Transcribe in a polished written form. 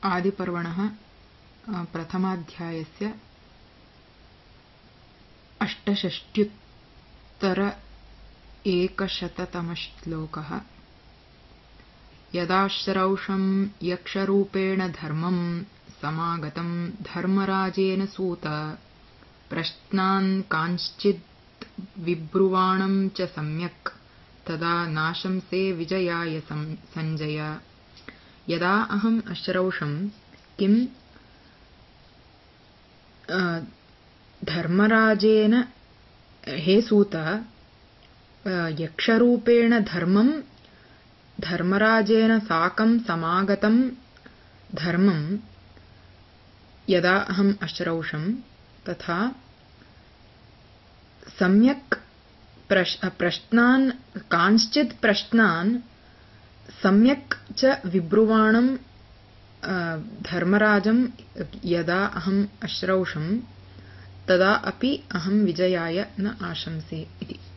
आदिपर्वणः प्रथमाध्यायस्य 68 श्लोकः। यदाश्रौषं यक्षरूपेण धर्मं समागतं धर्मराजेन सूत प्रश्नान् कांश्चित् विब्रुवाणं च सम्यक् तदा नाशंसे विजयाय संजय। यदा अहम् अश्रौषं किं धर्मराजेन हे सूत यक्षरूपेण धर्मं धर्मराजेन साकं समागतं धर्मं यदा अहम् अश्रौषं तथा सम्यक् प्रश्नान् कांश्चित् प्रश्नान् सम्यक् च विब्रुवाणं धर्मराजं यदा अहम् अश्रौषं तदा अपि अहं विजयाय न आशंसे इति।